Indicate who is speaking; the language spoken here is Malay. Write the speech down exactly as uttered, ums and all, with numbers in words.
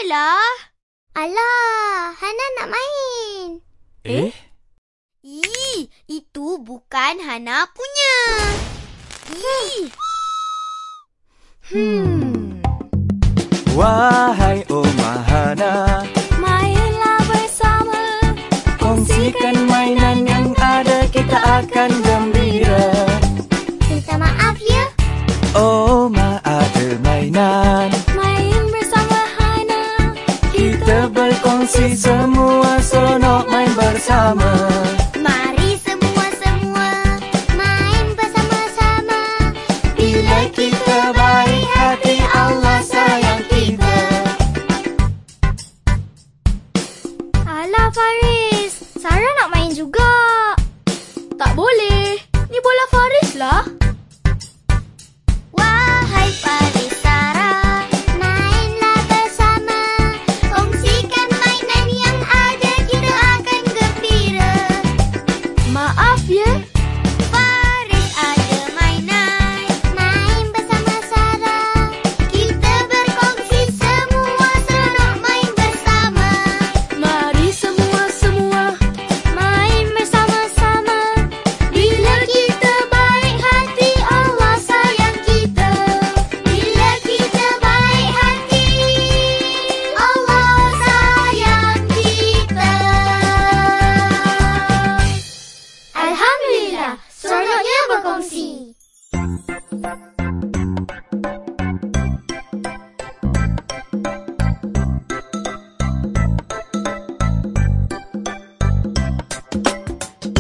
Speaker 1: adalah.
Speaker 2: Alah, Hana nak main.
Speaker 3: Eh?
Speaker 1: Ih, itu bukan Hana punya. Ih. Hmm.
Speaker 3: Wahai Oma Hana,
Speaker 1: Mainlah bersama.
Speaker 3: kongsikan mainan yang ada, kita akan gembira.
Speaker 2: Minta maaf ya.
Speaker 3: Oma ada mainan,
Speaker 1: Main bersama Hana.
Speaker 3: kita berkongsi semua, seronok main bersama.